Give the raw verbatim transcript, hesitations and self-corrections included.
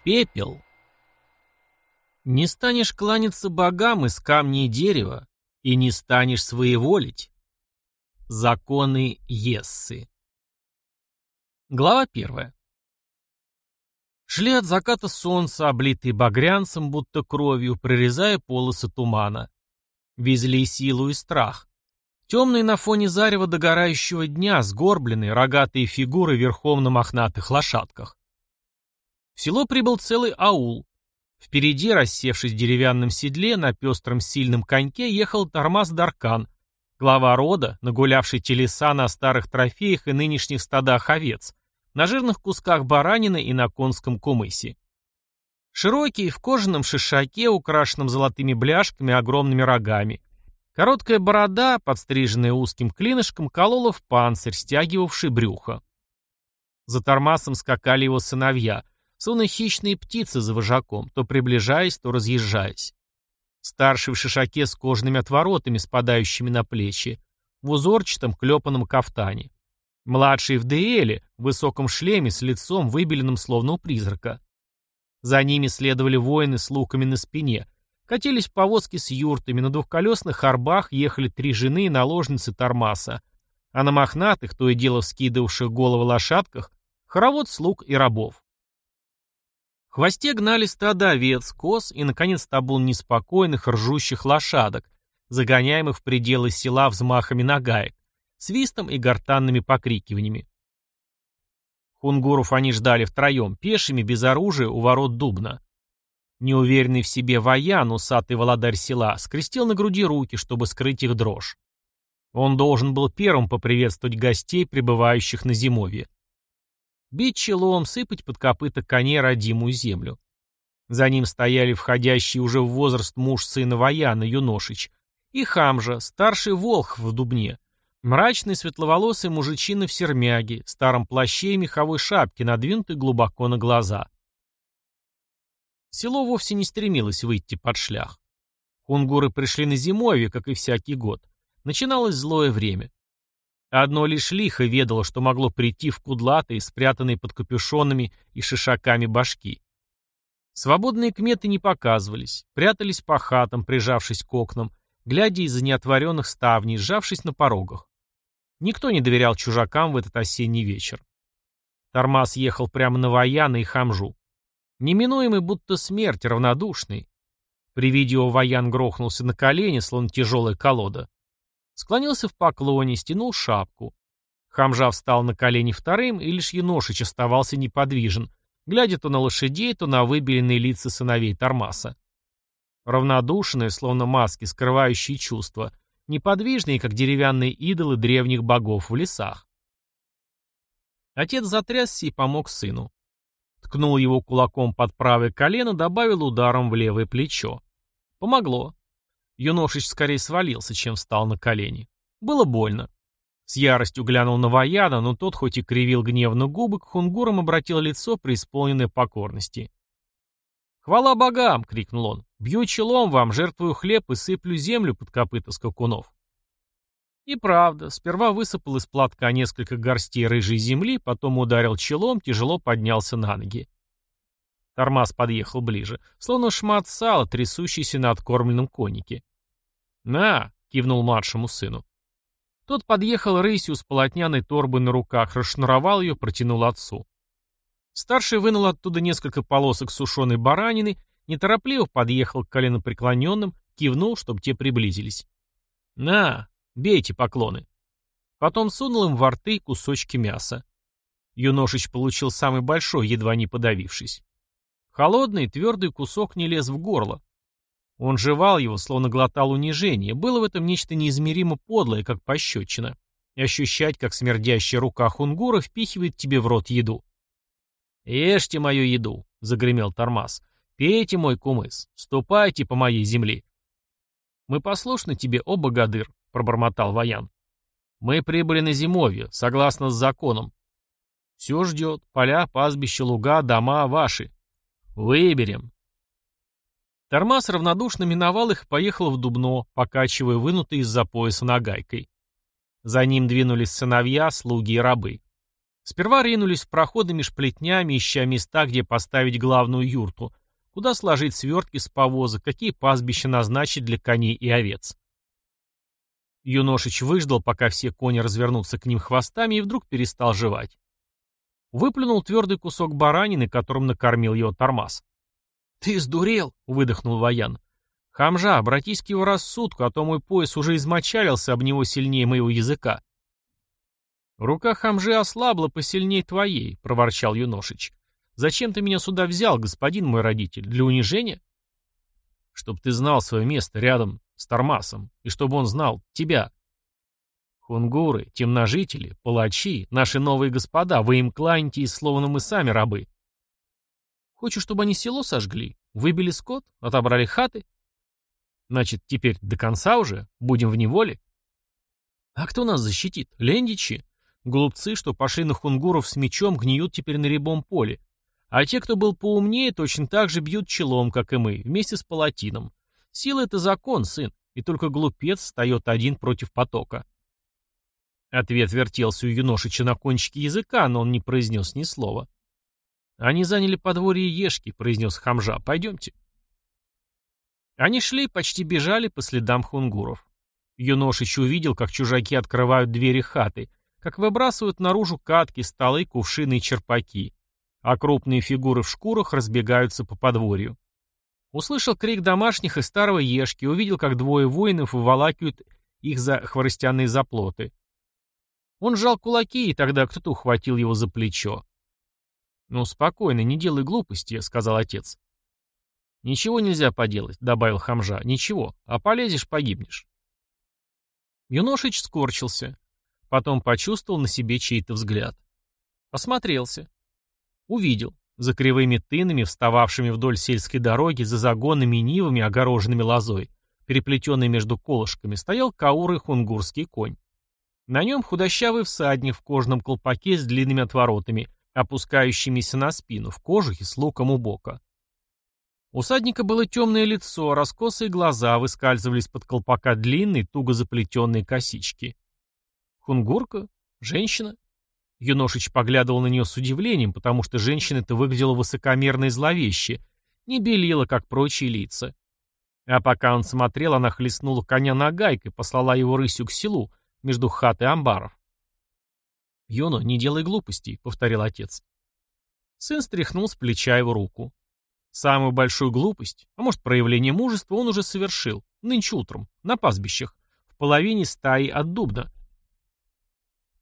Пепел. Не станешь кланяться богам из камня и дерева, и не станешь своеволить. Законы Ессы. Глава первая. Шли от заката солнца, облитые багрянцем, будто кровью, прорезая полосы тумана. Везли силу и страх. Темные на фоне зарева догорающего дня, сгорбленные, рогатые фигуры верхом на мохнатых лошадках. В село прибыл целый аул. Впереди, рассевшись в деревянном седле, на пестром сильном коньке ехал Тормас Даркан, глава рода, нагулявший телеса на старых трофеях и нынешних стадах овец, на жирных кусках баранины и на конском кумысе. Широкий, в кожаном шишаке, украшенном золотыми бляшками и огромными рогами. Короткая борода, подстриженная узким клинышком, колола в панцирь, стягивавший брюхо. За Тормасом скакали его сыновья, словно хищные птицы за вожаком, то приближаясь, то разъезжаясь. Старший в шишаке с кожаными отворотами, спадающими на плечи, в узорчатом клепанном кафтане. Младший в деэле, в высоком шлеме, с лицом, выбеленным словно у призрака. За ними следовали воины с луками на спине, катились повозки с юртами, на двухколесных арбах ехали три жены и наложницы Тормаса, а на мохнатых, то и дело вскидывавших головы лошадках, хоровод слуг и рабов. В хвосте гнали стадо овец, коз и, наконец, табун неспокойных, ржущих лошадок, загоняемых в пределы села взмахами нагаек, свистом и гортанными покрикиваниями. Хунгуров они ждали втроем, пешими, без оружия, у ворот Дубна. Неуверенный в себе воян, усатый володарь села, скрестил на груди руки, чтобы скрыть их дрожь. Он должен был первым поприветствовать гостей, прибывающих на зимовье. Бить челом, сыпать под копыта коней родимую землю. За ним стояли входящие уже в возраст муж сына вояна, Юношич, и Хамжа, старший волх в Дубне, мрачный светловолосый мужичина в сермяге, старом плаще и меховой шапке, надвинутой глубоко на глаза. Село вовсе не стремилось выйти под шлях. Хунгуры пришли на зимовье, как и всякий год. Начиналось злое время. Одно лишь лихо ведало, что могло прийти в кудлатые, спрятанные под капюшонами и шишаками башки. Свободные кметы не показывались, прятались по хатам, прижавшись к окнам, глядя из-за неотворенных ставней, сжавшись на порогах. Никто не доверял чужакам в этот осенний вечер. Тормас ехал прямо на вояна и Хамжу. Неминуемый, будто смерть, равнодушный. При виде его воян грохнулся на колени, словно тяжелая колода. Склонился в поклоне, стянул шапку. Хамжа встал на колени вторым, и лишь Юношич оставался неподвижен, глядя то на лошадей, то на выбеленные лица сыновей Тормаса. Равнодушные, словно маски, скрывающие чувства, неподвижные, как деревянные идолы древних богов в лесах. Отец затрясся и помог сыну. Ткнул его кулаком под правое колено, добавил ударом в левое плечо. Помогло. Юношич скорее свалился, чем встал на колени. Было больно. С яростью глянул на вояна, но тот, хоть и кривил гневно губы, к хунгурам обратил лицо, преисполненное покорности. «Хвала богам!» — крикнул он. «Бью челом вам, жертвую хлеб и сыплю землю под копыта скакунов». И правда, сперва высыпал из платка несколько горстей рыжей земли, потом ударил челом, тяжело поднялся на ноги. Тормас подъехал ближе, словно шмат сала, трясущийся на откормленном коннике. «На!» — кивнул младшему сыну. Тот подъехал рысью с полотняной торбой на руках, расшнуровал ее, протянул отцу. Старший вынул оттуда несколько полосок сушеной баранины, неторопливо подъехал к коленопреклоненным, кивнул, чтобы те приблизились. «На! Бейте поклоны!» Потом сунул им во рты кусочки мяса. Юношич получил самый большой, едва не подавившись. Холодный, твердый кусок не лез в горло. Он жевал его, словно глотал унижение. Было в этом нечто неизмеримо подлое, как пощечина. И ощущать, как смердящая рука хунгура впихивает тебе в рот еду. «Ешьте мою еду», — загремел Тормас. «Пейте мой кумыс. Ступайте по моей земле». «Мы послушны тебе, о богатырь», — пробормотал воян. «Мы прибыли на зимовье, согласно с законом. Все ждет. Поля, пастбища, луга, дома ваши. Выберем». Тормас равнодушно миновал их и поехал в Дубно, покачивая вынутой из-за пояса нагайкой. За ним двинулись сыновья, слуги и рабы. Сперва ринулись в проходы меж плетнями, ища места, где поставить главную юрту, куда сложить свертки с повозок, какие пастбища назначить для коней и овец. Юношич выждал, пока все кони развернутся к ним хвостами, и вдруг перестал жевать. Выплюнул твердый кусок баранины, которым накормил его Тормас. «Ты сдурел!» — выдохнул Воян. «Хамжа, обратись к его рассудку, а то мой пояс уже измочалился об него сильнее моего языка». «Рука Хамжи ослабла посильнее твоей», — проворчал Юношич. «Зачем ты меня сюда взял, господин мой родитель? Для унижения?» «Чтоб ты знал свое место рядом с Тормасом, и чтобы он знал тебя». «Хунгуры, темножители, палачи, наши новые господа, вы им кланяетесь, словно мы сами рабы». «Хочешь, чтобы они село сожгли? Выбили скот? Отобрали хаты? Значит, теперь до конца уже? Будем в неволе?» «А кто нас защитит? Лендичи? Глупцы, что пошли на хунгуров с мечом, гниют теперь на рябом поле. А те, кто был поумнее, точно так же бьют челом, как и мы, вместе с палатином. Сила — это закон, сын, и только глупец встает один против потока». Ответ вертелся у Юношича на кончике языка, но он не произнес ни слова. «Они заняли подворье Ешки», — произнес Хамжа. «Пойдемте». Они шли, почти бежали по следам хунгуров. Юношич увидел, как чужаки открывают двери хаты, как выбрасывают наружу катки, столы, кувшины и черпаки, а крупные фигуры в шкурах разбегаются по подворью. Услышал крик домашних и старого Ешки, увидел, как двое воинов выволакивают их за хворостяные заплоты. Он сжал кулаки, и тогда кто-то ухватил его за плечо. «Ну, спокойно, не делай глупости», — сказал отец. «Ничего нельзя поделать», — добавил Хамжа. «Ничего, а полезешь — погибнешь». Юношич скорчился. Потом почувствовал на себе чей-то взгляд. Осмотрелся. Увидел. За кривыми тынами, встававшими вдоль сельской дороги, за загонами и нивами, огороженными лозой, переплетенной между колышками, стоял каурый хунгурский конь. На нем худощавый всадник в кожаном колпаке с длинными отворотами, опускающимися на спину, в кожухе с луком у бока. У всадника было темное лицо, раскосые глаза, выскальзывали из-под колпака длинные, туго заплетенные косички. Хунгурка? Женщина? Юношич поглядывал на нее с удивлением, потому что женщина-то выглядела высокомерно и зловеще, не белила, как прочие лица. А пока он смотрел, она хлестнула коня нагайкой, послала его рысью к селу, между хат и амбаров. «Юно, не делай глупостей», — повторил отец. Сын стряхнул с плеча его руку. Самую большую глупость, а может проявление мужества, он уже совершил, нынче утром, на пастбищах, в половине стаи от Дубна.